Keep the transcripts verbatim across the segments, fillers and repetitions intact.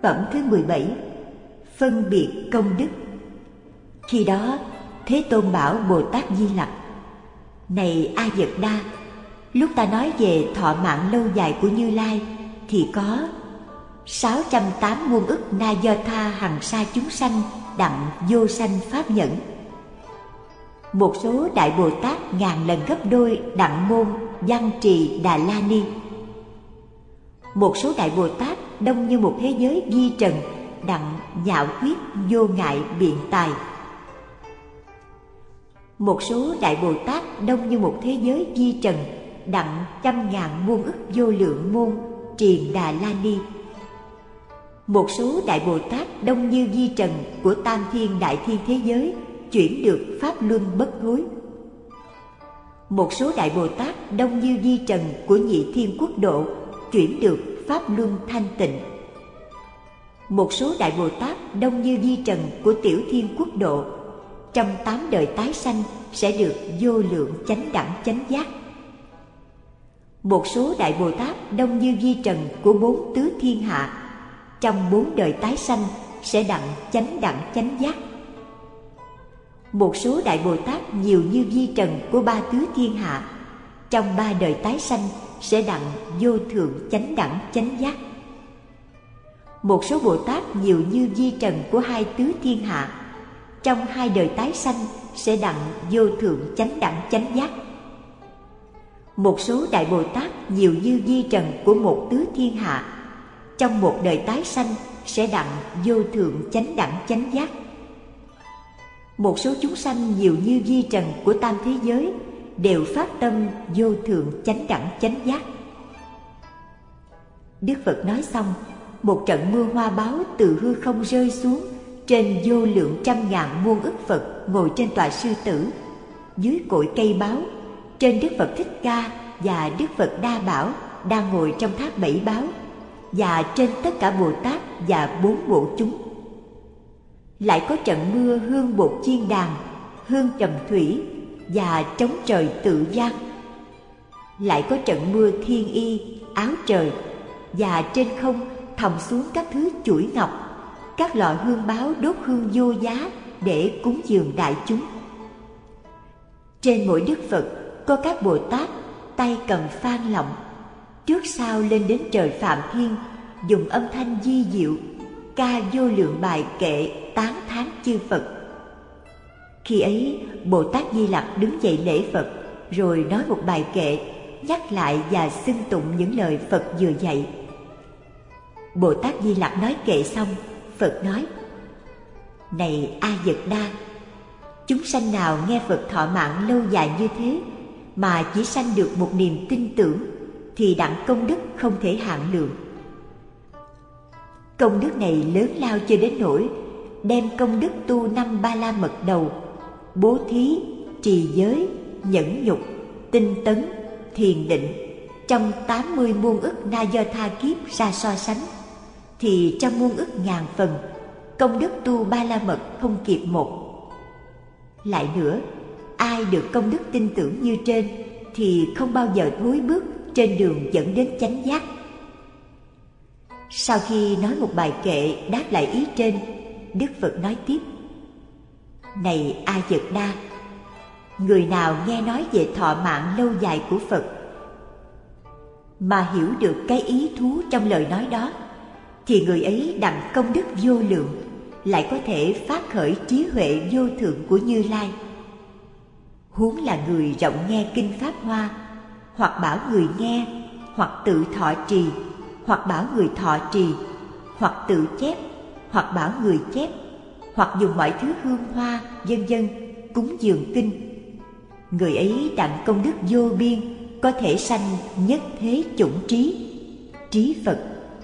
phẩm thứ mười bảy. Phân biệt công đức. Khi đó Thế Tôn bảo Bồ Tát Di Lặc: Này A Dật Đa, lúc ta nói về thọ mạng lâu dài của Như Lai thì có sáu trăm tám muôn ức na do tha hằng sa chúng sanh đặng vô sanh pháp nhẫn. Một số Đại Bồ Tát ngàn lần gấp đôi đặng môn văn trì Đà La Ni. Một số Đại Bồ Tát đông như một thế giới vi trần đặng nhạo huyết vô ngại biện tài. Một số Đại Bồ Tát đông như một thế giới vi trần đặng trăm ngàn muôn ức vô lượng môn triền Đà La Ni. Một số Đại Bồ Tát đông như vi trần của tam thiên đại thiên thế giới chuyển được pháp luân bất hối. Một số Đại Bồ Tát đông như vi trần của nhị thiên quốc độ chuyển được pháp luân thanh tịnh. Một số Đại Bồ Tát đông như vi trần của tiểu thiên quốc độ trong tám đời tái sanh sẽ được vô lượng chánh đẳng chánh giác. Một số Đại Bồ Tát đông như vi trần của bốn tứ thiên hạ trong bốn đời tái sanh sẽ đặng chánh đẳng chánh giác. Một số Đại Bồ Tát nhiều như vi trần của ba tứ thiên hạ trong ba đời tái sanh sẽ đặng vô thượng chánh đẳng chánh giác. Một số Bồ Tát nhiều như vi trần của hai tứ thiên hạ trong hai đời tái sanh sẽ đặng vô thượng chánh đẳng chánh giác. Một số Đại Bồ Tát nhiều như vi trần của một tứ thiên hạ trong một đời tái sanh sẽ đặng vô thượng chánh đẳng chánh giác. Một số chúng sanh nhiều như vi trần của tam thế giới đều phát tâm vô thượng chánh đẳng chánh giác. Đức Phật nói xong, một trận mưa hoa báo từ hư không rơi xuống trên vô lượng trăm ngàn muôn ức Phật ngồi trên tọa sư tử, dưới cội cây báo, trên Đức Phật Thích Ca và Đức Phật Đa Bảo đang ngồi trong tháp bảy báo, và trên tất cả Bồ Tát và bốn bộ chúng. Lại có trận mưa hương bột chiên đàn, hương trầm thủy và trống trời tự gian. Lại có trận mưa thiên y, áo trời, và trên không thòng xuống các thứ chuỗi ngọc, các lò hương báo đốt hương vô giá để cúng dường đại chúng. Trên mỗi Đức Phật có các Bồ Tát tay cầm phan lọng, trước sau lên đến trời Phạm Thiên, dùng âm thanh di diệu ca vô lượng bài kệ tán thán chư Phật. Khi ấy Bồ Tát Di Lặc đứng dậy lễ Phật, rồi nói một bài kệ, nhắc lại và xưng tụng những lời Phật vừa dạy. Bồ Tát Di Lặc nói kệ xong, Phật nói: Này A Dật Đa, chúng sanh nào nghe Phật thọ mạng lâu dài như thế mà chỉ sanh được một niềm tin tưởng thì đặng công đức không thể hạn lượng. Công đức này lớn lao cho đến nỗi đem công đức tu năm ba la mật đầu, bố thí, trì giới, nhẫn nhục, tinh tấn, thiền định trong tám mươi muôn ức na do tha kiếp ra so sánh, thì trong muôn ức ngàn phần công đức tu ba la mật không kịp một. Lại nữa, ai được công đức tin tưởng như trên thì không bao giờ thối bước trên đường dẫn đến chánh giác. Sau khi nói một bài kệ đáp lại ý trên, Đức Phật nói tiếp: Này A Dật Đa, người nào nghe nói về thọ mạng lâu dài của Phật mà hiểu được cái ý thú trong lời nói đó, thì người ấy đặng công đức vô lượng, lại có thể phát khởi trí huệ vô thượng của Như Lai. Huống là người rộng nghe kinh Pháp Hoa, hoặc bảo người nghe, hoặc tự thọ trì, hoặc bảo người thọ trì, hoặc tự chép, hoặc bảo người chép, hoặc dùng mọi thứ hương hoa, vân vân cúng dường kinh. Người ấy đặng công đức vô biên, có thể sanh nhất thế chủng trí, trí Phật.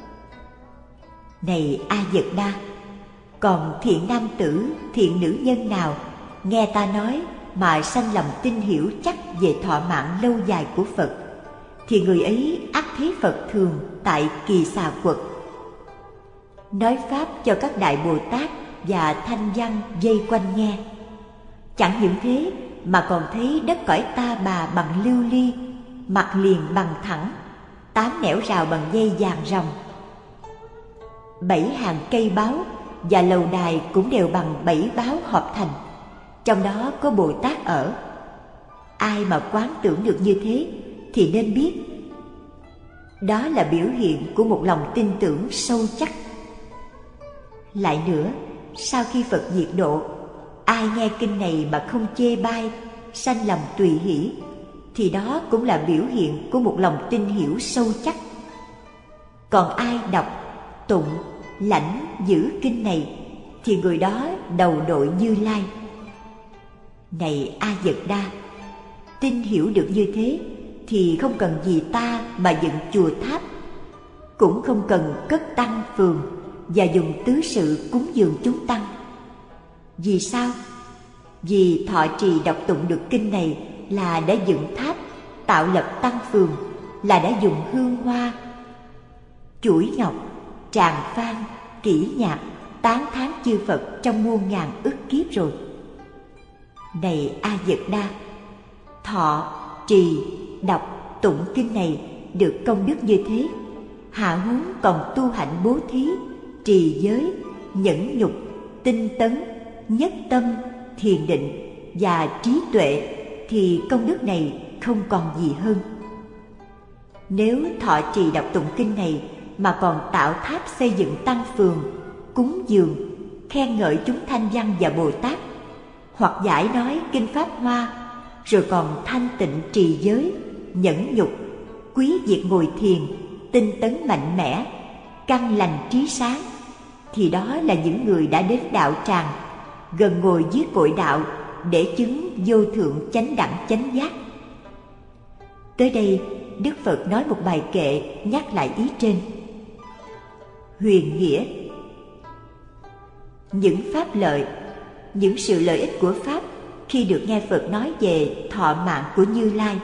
Này A Dật Đa, còn thiện nam tử, thiện nữ nhân nào nghe ta nói mà sanh lòng tin hiểu chắc về thọ mạng lâu dài của Phật, thì người ấy ắt thấy Phật thường tại Kỳ Xà Quật. Nói pháp cho các đại Bồ Tát và thanh văn vây quanh nghe. Chẳng những thế mà còn thấy đất cõi ta bà bằng lưu ly, mặt liền bằng thẳng, tám nẻo rào bằng dây vàng ròng. Bảy hàng cây báo và lầu đài cũng đều bằng bảy báo hợp thành, trong đó có Bồ Tát ở. Ai mà quán tưởng được như thế thì nên biết đó là biểu hiện của một lòng tin tưởng sâu chắc. Lại nữa, sau khi Phật diệt độ, ai nghe kinh này mà không chê bai, sanh lòng tùy hỷ, thì đó cũng là biểu hiện của một lòng tin hiểu sâu chắc. Còn ai đọc, tụng, lãnh, giữ kinh này thì người đó đầu đội Như Lai. Này A Dật Đa, tin hiểu được như thế thì không cần gì ta mà dựng chùa tháp, cũng không cần cất tăng phường và dùng tứ sự cúng dường chúng tăng. Vì sao? Vì thọ trì đọc tụng được kinh này là đã dựng tháp, tạo lập tăng phường, là đã dùng hương hoa, chuỗi ngọc, tràng phan, kỹ nhạc tán thán chư Phật trong muôn ngàn ức kiếp rồi. Này A Dật Đa, thọ, trì, đọc, tụng kinh này được công đức như thế, hạ huống còn tu hạnh bố thí, trì giới, nhẫn nhục, tinh tấn, nhất tâm, thiền định và trí tuệ thì công đức này không còn gì hơn. Nếu thọ trì đọc tụng kinh này mà còn tạo tháp xây dựng tăng phường, cúng dường, khen ngợi chúng Thanh Văn và Bồ Tát, hoặc giải nói kinh Pháp Hoa, rồi còn thanh tịnh trì giới, nhẫn nhục, quý việc ngồi thiền, tinh tấn mạnh mẽ, căn lành trí sáng, thì đó là những người đã đến đạo tràng, gần ngồi dưới cội đạo để chứng vô thượng chánh đẳng chánh giác. Tới đây, Đức Phật nói một bài kệ nhắc lại ý trên. Huyền nghĩa: những pháp lợi, những sự lợi ích của Pháp khi được nghe Phật nói về thọ mạng của Như Lai.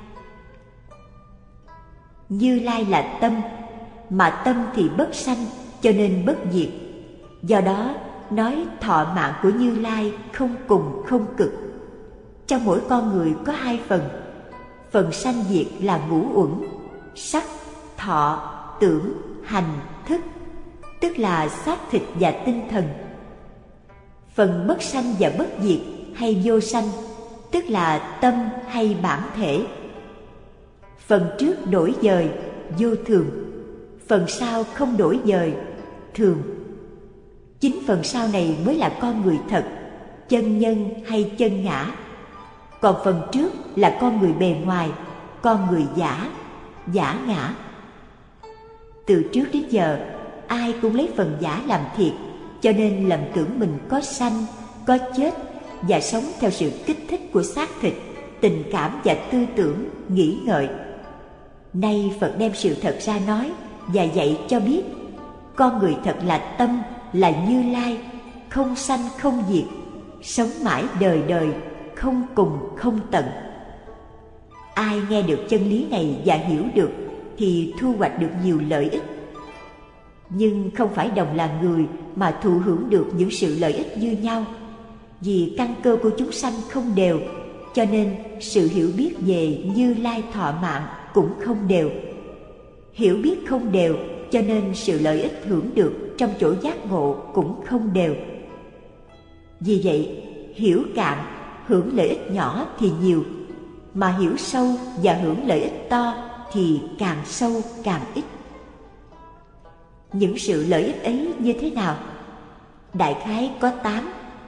Như Lai là tâm, mà tâm thì bất sanh cho nên bất diệt. Do đó, nói thọ mạng của Như Lai không cùng không cực. Trong mỗi con người có hai phần. Phần sanh diệt là ngũ uẩn, sắc, thọ, tưởng, hành, thức, tức là xác thịt và tinh thần. Phần bất sanh và bất diệt hay vô sanh, tức là tâm hay bản thể. Phần trước đổi dời, vô thường. Phần sau không đổi dời, thường. Chính phần sau này mới là con người thật, chân nhân hay chân ngã. Còn phần trước là con người bề ngoài, con người giả, giả ngã. Từ trước đến giờ, ai cũng lấy phần giả làm thiệt, cho nên lầm tưởng mình có sanh, có chết và sống theo sự kích thích của xác thịt, tình cảm và tư tưởng, nghĩ ngợi. Nay Phật đem sự thật ra nói và dạy cho biết, con người thật là tâm, là Như Lai, không sanh không diệt, sống mãi đời đời, không cùng không tận. Ai nghe được chân lý này và hiểu được thì thu hoạch được nhiều lợi ích. Nhưng không phải đồng là người mà thụ hưởng được những sự lợi ích như nhau. Vì căn cơ của chúng sanh không đều, cho nên sự hiểu biết về Như Lai thọ mạng cũng không đều. Hiểu biết không đều, cho nên sự lợi ích hưởng được trong chỗ giác ngộ cũng không đều. Vì vậy, hiểu cạn, hưởng lợi ích nhỏ thì nhiều, mà hiểu sâu và hưởng lợi ích to thì càng sâu càng ít. Những sự lợi ích ấy như thế nào? Đại khái có tám.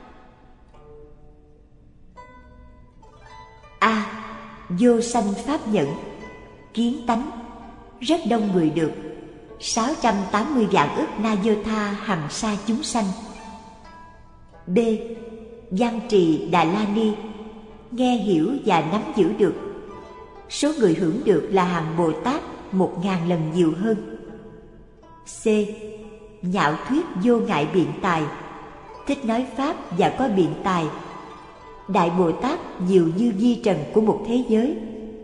A. Vô sanh pháp nhẫn, kiến tánh, rất đông người được, sáu trăm tám mươi vạn ức na dơ tha hằng sa chúng sanh. B. Văn trì Đà La Ni, nghe hiểu và nắm giữ được, số người hưởng được là hàng Bồ Tát một ngàn lần nhiều hơn. C. Nhạo thuyết vô ngại biện tài, thích nói pháp và có biện tài, Đại Bồ Tát nhiều như vi trần của một thế giới.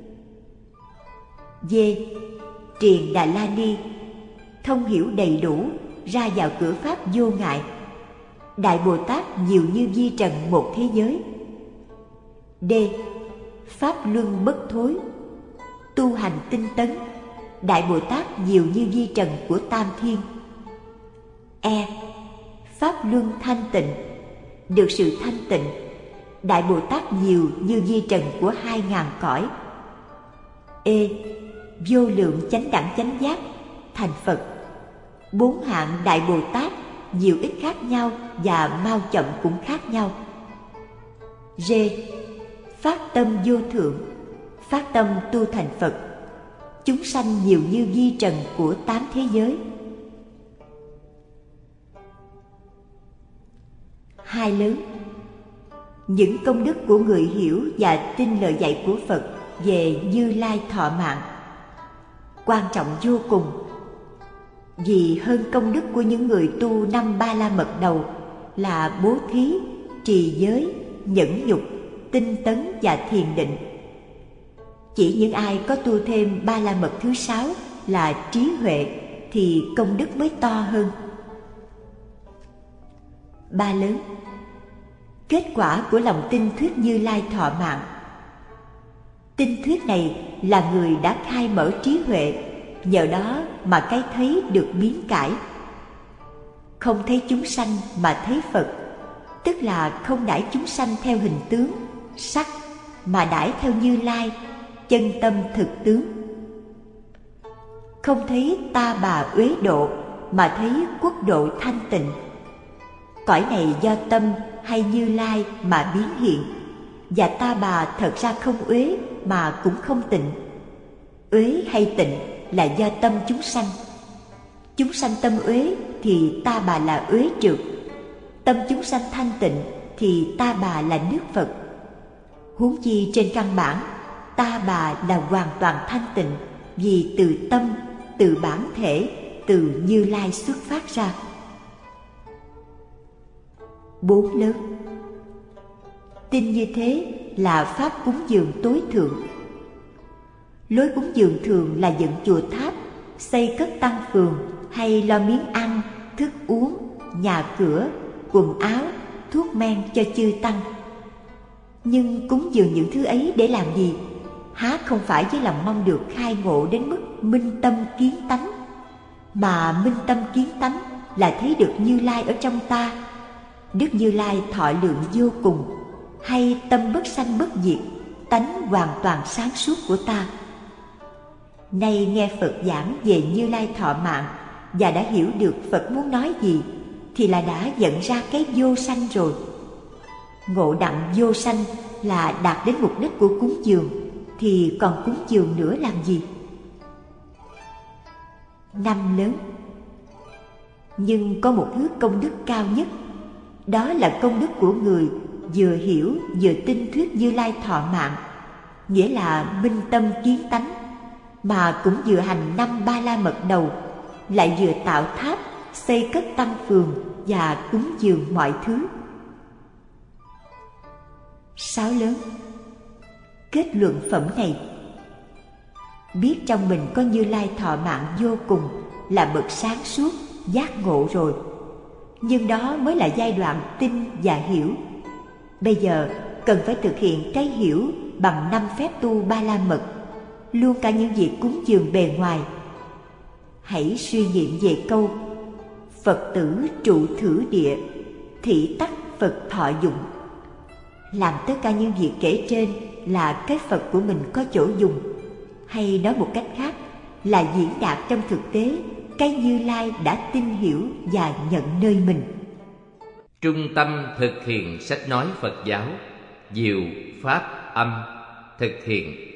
D. Triền Đà La Ni, thông hiểu đầy đủ, ra vào cửa pháp vô ngại, Đại Bồ Tát nhiều như vi trần một thế giới. D. Pháp luân bất thối, tu hành tinh tấn, Đại Bồ Tát nhiều như vi trần của tam thiên. E. Pháp luân thanh tịnh. Được sự thanh tịnh, Đại Bồ Tát nhiều như vi trần của hai ngàn cõi. E. Vô lượng chánh đẳng chánh giác, thành Phật. Bốn hạng Đại Bồ Tát nhiều ít khác nhau và mau chậm cũng khác nhau. R. Phát tâm vô thượng, phát tâm tu thành Phật. Chúng sanh nhiều như vi trần của tám thế giới. Hai lớn. Những công đức của người hiểu và tin lời dạy của Phật về Như Lai thọ mạng quan trọng vô cùng, vì hơn công đức của những người tu năm ba la mật đầu là bố thí, trì giới, nhẫn nhục, tinh tấn và thiền định. Chỉ những ai có tu thêm ba la mật thứ sáu là trí huệ thì công đức mới to hơn. Ba lớn. Kết quả của lòng tin thuyết Như Lai thọ mạng. Tin thuyết này là người đã khai mở trí huệ, nhờ đó mà cái thấy được biến cải. Không thấy chúng sanh mà thấy Phật, tức là không đãi chúng sanh theo hình tướng, sắc, mà đãi theo Như Lai, chân tâm thực tướng. Không thấy ta bà uế độ, mà thấy quốc độ thanh tịnh. Cõi này do tâm hay Như Lai mà biến hiện, và ta bà thật ra không uế mà cũng không tịnh. Uế hay tịnh là do tâm chúng sanh. Chúng sanh tâm uế thì ta bà là uế trượt. Tâm chúng sanh thanh tịnh thì ta bà là nước Phật. Huống chi trên căn bản, ta bà là hoàn toàn thanh tịnh, vì từ tâm, từ bản thể, từ Như Lai xuất phát ra. Bốn lớn. Tin như thế là pháp cúng dường tối thượng. Lối cúng dường thường là dựng chùa tháp, xây cất tăng phường, hay lo miếng ăn, thức uống, nhà cửa, quần áo, thuốc men cho chư tăng. Nhưng cúng dường những thứ ấy để làm gì? Há không phải với lòng mong được khai ngộ đến mức minh tâm kiến tánh, mà minh tâm kiến tánh là thấy được Như Lai ở trong ta. Đức Như Lai thọ lượng vô cùng, hay tâm bất sanh bất diệt, tánh hoàn toàn sáng suốt của ta. Nay nghe Phật giảng về Như Lai thọ mạng và đã hiểu được Phật muốn nói gì, thì là đã nhận ra cái vô sanh rồi. Ngộ đặng vô sanh là đạt đến mục đích của cúng dường, thì còn cúng dường nữa làm gì? Năm lớn. Nhưng có một thứ công đức cao nhất, đó là công đức của người vừa hiểu vừa tin thuyết Như Lai thọ mạng, nghĩa là minh tâm kiến tánh, mà cũng vừa hành năm ba la mật đầu, lại vừa tạo tháp, xây cất tăng phường và cúng dường mọi thứ. Sáu lớn. Kết luận phẩm này. Biết trong mình có Như Lai thọ mạng vô cùng là bậc sáng suốt, giác ngộ rồi. Nhưng đó mới là giai đoạn tin và hiểu. Bây giờ cần phải thực hiện cái hiểu bằng năm phép tu ba la mật, luôn cả những việc cúng dường bề ngoài. Hãy suy nghiệm về câu Phật tử trụ thử địa, thị tắc Phật thọ dụng. Làm tất cả những việc kể trên là cái Phật của mình có chỗ dùng, hay nói một cách khác là diễn đạt trong thực tế cái Như Lai đã tin hiểu và nhận nơi mình. Trung tâm thực hiện sách nói Phật giáo, Diệu Pháp Âm, thực hiện